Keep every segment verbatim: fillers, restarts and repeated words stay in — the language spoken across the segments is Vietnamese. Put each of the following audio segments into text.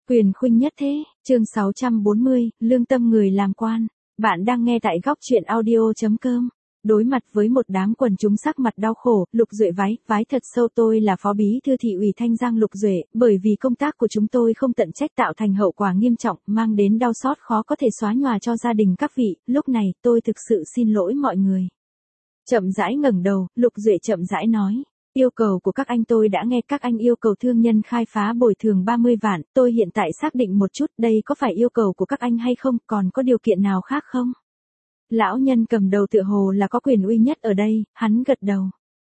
Quyền khuynh nhất thế, chương sáu trăm bốn mươi, lương tâm người làm quan. Bạn đang nghe tại góc truyện audio.com. Đối mặt với một đám quần chúng sắc mặt đau khổ, Lục Duệ vái, vái thật sâu. Tôi là phó bí thư thị ủy Thanh Giang Lục Duệ, bởi vì công tác của chúng tôi không tận trách tạo thành hậu quả nghiêm trọng, mang đến đau xót khó có thể xóa nhòa cho gia đình các vị, lúc này tôi thực sự xin lỗi mọi người. Chậm rãi ngẩng đầu, Lục Duệ chậm rãi nói. Yêu cầu của các anh tôi đã nghe, các anh yêu cầu thương nhân khai phá bồi thường ba mươi vạn, tôi hiện tại xác định một chút đây có phải yêu cầu của các anh hay không, còn có điều kiện nào khác không? Lão nhân cầm đầu tựa hồ là có quyền uy nhất ở đây, hắn gật đầu.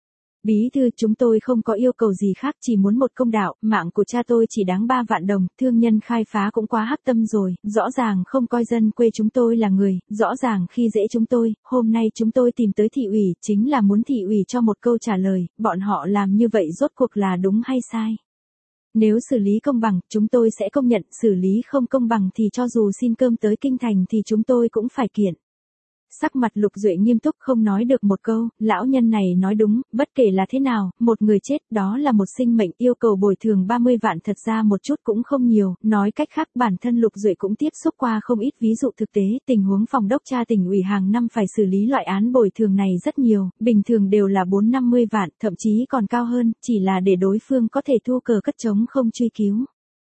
Bí thư, chúng tôi không có yêu cầu gì khác, chỉ muốn một công đạo, mạng của cha tôi chỉ đáng ba vạn đồng, thương nhân khai phá cũng quá hắc tâm rồi, rõ ràng không coi dân quê chúng tôi là người, rõ ràng khi dễ chúng tôi, hôm nay chúng tôi tìm tới thị ủy, chính là muốn thị ủy cho một câu trả lời, bọn họ làm như vậy rốt cuộc là đúng hay sai. Nếu xử lý công bằng, chúng tôi sẽ công nhận, xử lý không công bằng thì cho dù xin cơm tới kinh thành thì chúng tôi cũng phải kiện. Sắc mặt Lục Duệ nghiêm túc không nói được một câu, lão nhân này nói đúng, bất kể là thế nào, một người chết đó là một sinh mệnh, yêu cầu bồi thường ba mươi vạn thật ra một chút cũng không nhiều, nói cách khác bản thân Lục Duệ cũng tiếp xúc qua không ít ví dụ thực tế, tình huống phòng đốc tra tỉnh ủy hàng năm phải xử lý loại án bồi thường này rất nhiều, bình thường đều là bốn năm mươi vạn, thậm chí còn cao hơn, chỉ là để đối phương có thể thu cờ cất trống không truy cứu.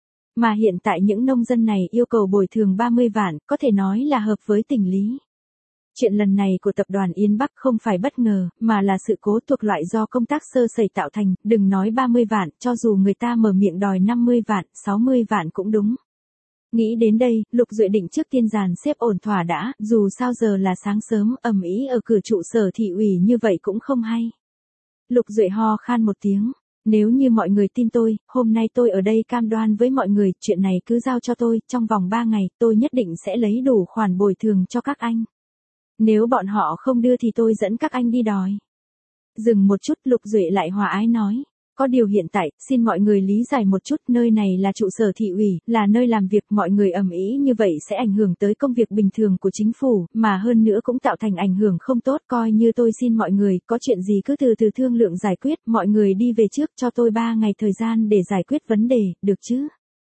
Mà hiện tại những nông dân này yêu cầu bồi thường ba mươi vạn, có thể nói là hợp với tình lý. Chuyện lần này của tập đoàn Yên Bắc không phải bất ngờ, mà là sự cố thuộc loại do công tác sơ sẩy tạo thành, đừng nói ba mươi vạn, cho dù người ta mở miệng đòi năm mươi vạn, sáu mươi vạn cũng đúng. Nghĩ đến đây, Lục Duệ định trước tiên dàn xếp ổn thỏa đã, dù sao giờ là sáng sớm, ầm ĩ ở cửa trụ sở thị ủy như vậy cũng không hay. Lục Duệ ho khan một tiếng. Nếu như mọi người tin tôi, hôm nay tôi ở đây cam đoan với mọi người, chuyện này cứ giao cho tôi, trong vòng ba ngày, tôi nhất định sẽ lấy đủ khoản bồi thường cho các anh. Nếu bọn họ không đưa thì tôi dẫn các anh đi đòi. Dừng một chút, Lục Duệ lại hòa ái nói. Có điều hiện tại, xin mọi người lý giải một chút, nơi này là trụ sở thị ủy, là nơi làm việc, mọi người ầm ĩ như vậy sẽ ảnh hưởng tới công việc bình thường của chính phủ, mà hơn nữa cũng tạo thành ảnh hưởng không tốt, coi như tôi xin mọi người, có chuyện gì cứ từ từ thương lượng giải quyết, mọi người đi về trước, cho tôi ba ngày thời gian để giải quyết vấn đề, được chứ?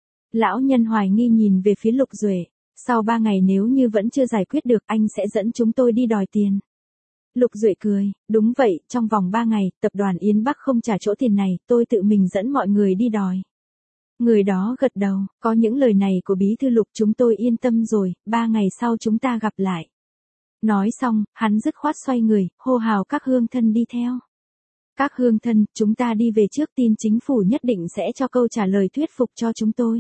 Lão nhân hoài nghi nhìn về phía Lục Duệ. Sau ba ngày nếu như vẫn chưa giải quyết được, anh sẽ dẫn chúng tôi đi đòi tiền. Lục Duệ cười, đúng vậy, trong vòng ba ngày, tập đoàn Yên Bắc không trả chỗ tiền này, tôi tự mình dẫn mọi người đi đòi. Người đó gật đầu, có những lời này của bí thư Lục chúng tôi yên tâm rồi, ba ngày sau chúng ta gặp lại. Nói xong, hắn dứt khoát xoay người, hô hào các hương thân đi theo. Các hương thân, chúng ta đi về trước, tin chính phủ nhất định sẽ cho câu trả lời thuyết phục cho chúng tôi.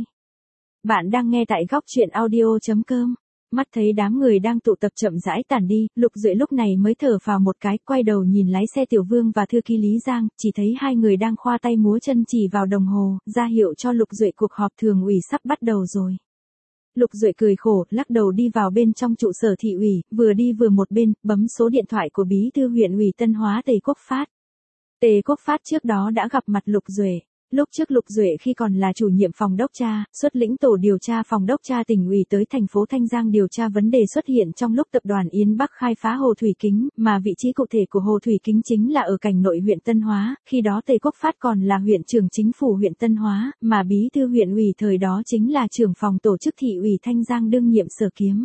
Bạn đang nghe tại góc truyện audio.com. Mắt thấy đám người đang tụ tập chậm rãi tản đi, Lục Duệ lúc này mới thở phào một cái, quay đầu nhìn lái xe Tiểu Vương và thư ký Lý Giang, chỉ thấy hai người đang khoa tay múa chân chỉ vào đồng hồ, ra hiệu cho Lục Duệ cuộc họp thường ủy sắp bắt đầu rồi. Lục Duệ cười khổ, lắc đầu đi vào bên trong trụ sở thị ủy, vừa đi vừa một bên, bấm số điện thoại của bí thư huyện ủy Tân Hóa Tề Quốc Phát. Tề Quốc Phát trước đó đã gặp mặt Lục Duệ. Lúc trước Lục Duệ khi còn là chủ nhiệm phòng đốc tra, xuất lĩnh tổ điều tra phòng đốc tra tỉnh ủy tới thành phố Thanh Giang điều tra vấn đề xuất hiện trong lúc tập đoàn Yên Bắc khai phá hồ thủy kính, mà vị trí cụ thể của hồ thủy kính chính là ở cảnh nội huyện Tân Hóa, khi đó Tề Quốc Phát còn là huyện trưởng chính phủ huyện Tân Hóa, mà bí thư huyện ủy thời đó chính là trưởng phòng tổ chức thị ủy Thanh Giang đương nhiệm Sở Kiếm.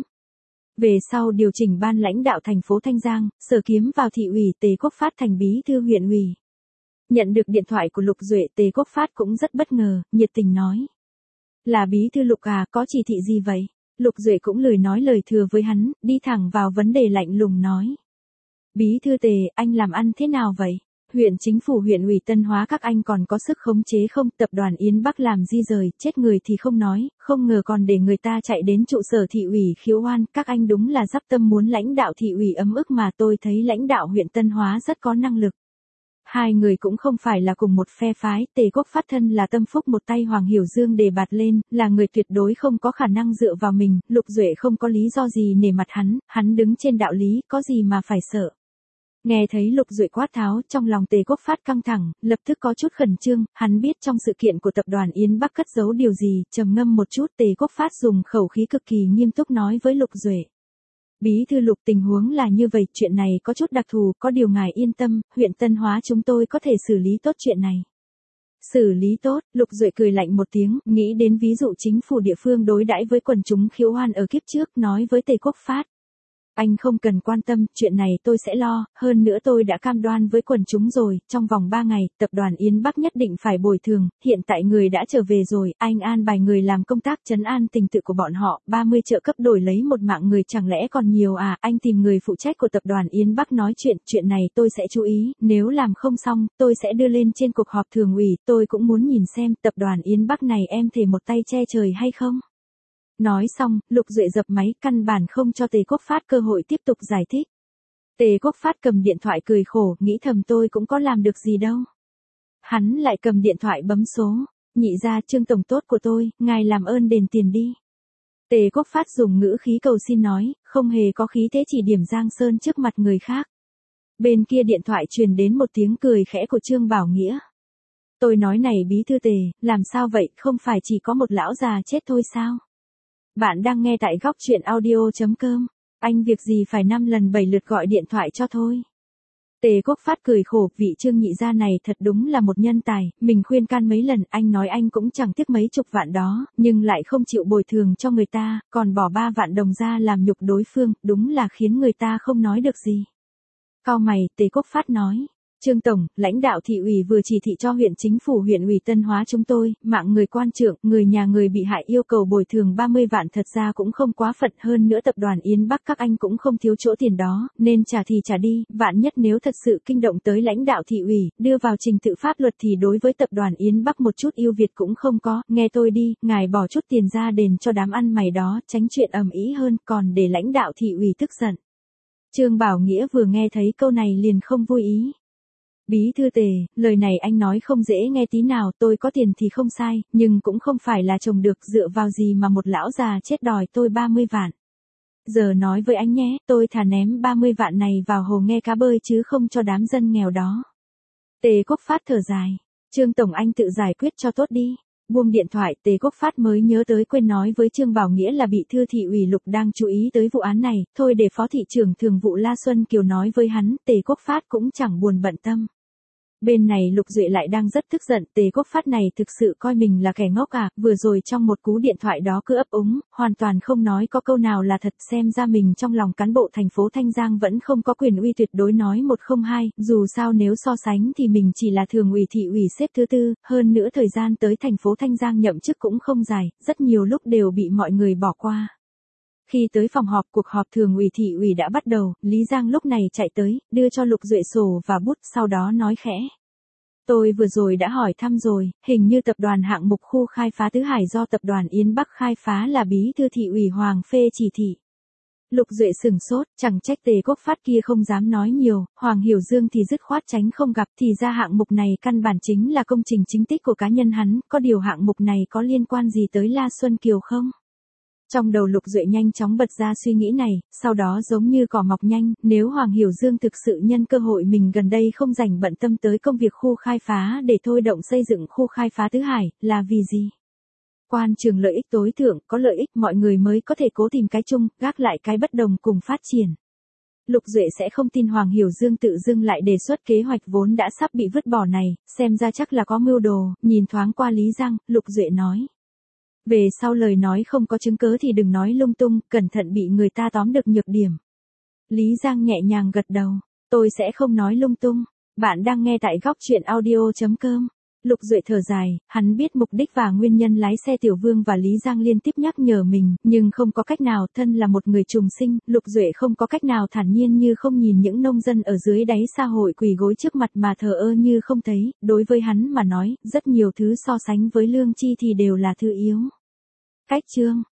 Về sau điều chỉnh ban lãnh đạo thành phố Thanh Giang, Sở Kiếm vào thị ủy, Tề Quốc Phát thành bí thư huyện ủy. Nhận được điện thoại của Lục Duệ, Tề Quốc Phát cũng rất bất ngờ, nhiệt tình nói. Là bí thư Lục à, có chỉ thị gì vậy? Lục Duệ cũng lười nói lời thừa với hắn, đi thẳng vào vấn đề lạnh lùng nói. Bí thư Tề, anh làm ăn thế nào vậy? Huyện chính phủ huyện ủy Tân Hóa các anh còn có sức khống chế không? Tập đoàn Yên Bắc làm di rời, chết người thì không nói, không ngờ còn để người ta chạy đến trụ sở thị ủy khiếu oan, các anh đúng là dắp tâm muốn lãnh đạo thị ủy ấm ức mà tôi thấy lãnh đạo huyện Tân Hóa rất có năng lực. Hai người cũng không phải là cùng một phe phái, Tề Quốc Phát thân là tâm phúc một tay Hoàng Hiểu Dương đề bạt lên, là người tuyệt đối không có khả năng dựa vào mình, Lục Duệ không có lý do gì nể mặt hắn, hắn đứng trên đạo lý, có gì mà phải sợ. Nghe thấy Lục Duệ quát tháo, trong lòng Tề Quốc Phát căng thẳng, lập tức có chút khẩn trương, hắn biết trong sự kiện của tập đoàn Yên Bắc cất giấu điều gì, trầm ngâm một chút, Tề Quốc Phát dùng khẩu khí cực kỳ nghiêm túc nói với Lục Duệ. Bí thư Lục, tình huống là như vậy, chuyện này có chút đặc thù, có điều ngài yên tâm, huyện Tân Hóa chúng tôi có thể xử lý tốt chuyện này. Xử lý tốt, Lục Duệ cười lạnh một tiếng, nghĩ đến ví dụ chính phủ địa phương đối đãi với quần chúng khiếu oan ở kiếp trước, nói với Tề Quốc Phát. Anh không cần quan tâm, chuyện này tôi sẽ lo, hơn nữa tôi đã cam đoan với quần chúng rồi, trong vòng ba ngày, tập đoàn Yến Bắc nhất định phải bồi thường, hiện tại người đã trở về rồi, anh an bài người làm công tác trấn an tình tự của bọn họ, ba mươi trợ cấp đổi lấy một mạng người chẳng lẽ còn nhiều à, anh tìm người phụ trách của tập đoàn Yến Bắc nói chuyện, chuyện này tôi sẽ chú ý, nếu làm không xong, tôi sẽ đưa lên trên cuộc họp thường ủy, tôi cũng muốn nhìn xem, tập đoàn Yến Bắc này em thể một tay che trời hay không. Nói xong, Lục Duệ dập máy, căn bản không cho Tề Quốc Phát cơ hội tiếp tục giải thích. Tề Quốc Phát cầm điện thoại cười khổ, nghĩ thầm tôi cũng có làm được gì đâu. Hắn lại cầm điện thoại bấm số, nhị ra Trương tổng tốt của tôi, ngài làm ơn đền tiền đi. Tề Quốc Phát dùng ngữ khí cầu xin nói, không hề có khí thế chỉ điểm Giang Sơn trước mặt người khác. Bên kia điện thoại truyền đến một tiếng cười khẽ của Trương Bảo Nghĩa. Tôi nói này bí thư Tề, làm sao vậy, không phải chỉ có một lão già chết thôi sao? Bạn đang nghe tại góc chuyện audio chấm com, anh việc gì phải năm lần bảy lượt gọi điện thoại cho thôi. Tề Quốc Phát cười khổ, vị Trương nhị gia này thật đúng là một nhân tài, mình khuyên can mấy lần, anh nói anh cũng chẳng tiếc mấy chục vạn đó, nhưng lại không chịu bồi thường cho người ta, còn bỏ ba vạn đồng ra làm nhục đối phương, đúng là khiến người ta không nói được gì. Cau mày, Tề Quốc Phát nói. Trương Tổng, lãnh đạo thị ủy vừa chỉ thị cho huyện chính phủ huyện ủy Tân Hóa chúng tôi, mạng người quan trưởng, người nhà người bị hại yêu cầu bồi thường ba mươi vạn thật ra cũng không quá phận hơn nữa tập đoàn Yến Bắc các anh cũng không thiếu chỗ tiền đó, nên trả thì trả đi, vạn nhất nếu thật sự kinh động tới lãnh đạo thị ủy, đưa vào trình tự pháp luật thì đối với tập đoàn Yến Bắc một chút ưu việt cũng không có, nghe tôi đi, ngài bỏ chút tiền ra đền cho đám ăn mày đó, tránh chuyện ầm ĩ hơn, còn để lãnh đạo thị ủy tức giận. Trương Bảo Nghĩa vừa nghe thấy câu này liền không vui ý. Bí thư Tề, lời này anh nói không dễ nghe tí nào, tôi có tiền thì không sai, nhưng cũng không phải là chồng được, dựa vào gì mà một lão già chết đòi tôi ba mươi vạn. Giờ nói với anh nhé, tôi thà ném ba mươi vạn này vào hồ nghe cá bơi chứ không cho đám dân nghèo đó. Tề Quốc Phát thở dài, Trương Tổng anh tự giải quyết cho tốt đi. Buông điện thoại, Tề Quốc Phát mới nhớ tới quên nói với Trương Bảo Nghĩa là bị thư thị ủy Lục đang chú ý tới vụ án này, thôi để Phó thị trưởng thường vụ La Xuân Kiều nói với hắn, Tề Quốc Phát cũng chẳng buồn bận tâm. Bên này Lục Duệ lại đang rất tức giận, Tề Quốc Phát này thực sự coi mình là kẻ ngốc à, vừa rồi trong một cú điện thoại đó cứ ấp úng, hoàn toàn không nói có câu nào là thật, xem ra mình trong lòng cán bộ thành phố Thanh Giang vẫn không có quyền uy tuyệt đối nói một không hai, dù sao nếu so sánh thì mình chỉ là thường ủy thị ủy xếp thứ tư, hơn nữa thời gian tới thành phố Thanh Giang nhậm chức cũng không dài, rất nhiều lúc đều bị mọi người bỏ qua. Khi tới phòng họp, cuộc họp thường ủy thị ủy đã bắt đầu, Lý Giang lúc này chạy tới, đưa cho Lục Duệ sổ và bút, sau đó nói khẽ. Tôi vừa rồi đã hỏi thăm rồi, hình như tập đoàn hạng mục khu khai phá Tứ Hải do tập đoàn Yến Bắc khai phá là bí thư thị ủy Hoàng phê chỉ thị. Lục Duệ sửng sốt, chẳng trách Tề Quốc Phát kia không dám nói nhiều, Hoàng Hiểu Dương thì dứt khoát tránh không gặp, thì ra hạng mục này căn bản chính là công trình chính tích của cá nhân hắn, có điều hạng mục này có liên quan gì tới La Xuân Kiều không? Trong đầu Lục Duệ nhanh chóng bật ra suy nghĩ này, sau đó giống như cỏ mọc nhanh, nếu Hoàng Hiểu Dương thực sự nhân cơ hội mình gần đây không dành bận tâm tới công việc khu khai phá để thôi động xây dựng khu khai phá Tứ Hải, là vì gì? Quan trường lợi ích tối thượng, có lợi ích mọi người mới có thể cố tìm cái chung, gác lại cái bất đồng cùng phát triển. Lục Duệ sẽ không tin Hoàng Hiểu Dương tự dưng lại đề xuất kế hoạch vốn đã sắp bị vứt bỏ này, xem ra chắc là có mưu đồ, nhìn thoáng qua Lý Giang, Lục Duệ nói. Về sau lời nói không có chứng cớ thì đừng nói lung tung, cẩn thận bị người ta tóm được nhược điểm. Lý Giang nhẹ nhàng gật đầu, tôi sẽ không nói lung tung. Bạn đang nghe tại góc chuyện audio chấm com. Lục Duệ thở dài, hắn biết mục đích và nguyên nhân lái xe Tiểu Vương và Lý Giang liên tiếp nhắc nhở mình, nhưng không có cách nào, thân là một người trùng sinh, Lục Duệ không có cách nào thản nhiên như không nhìn những nông dân ở dưới đáy xã hội quỳ gối trước mặt mà thờ ơ như không thấy, đối với hắn mà nói, rất nhiều thứ so sánh với lương chi thì đều là thứ yếu. Cách chương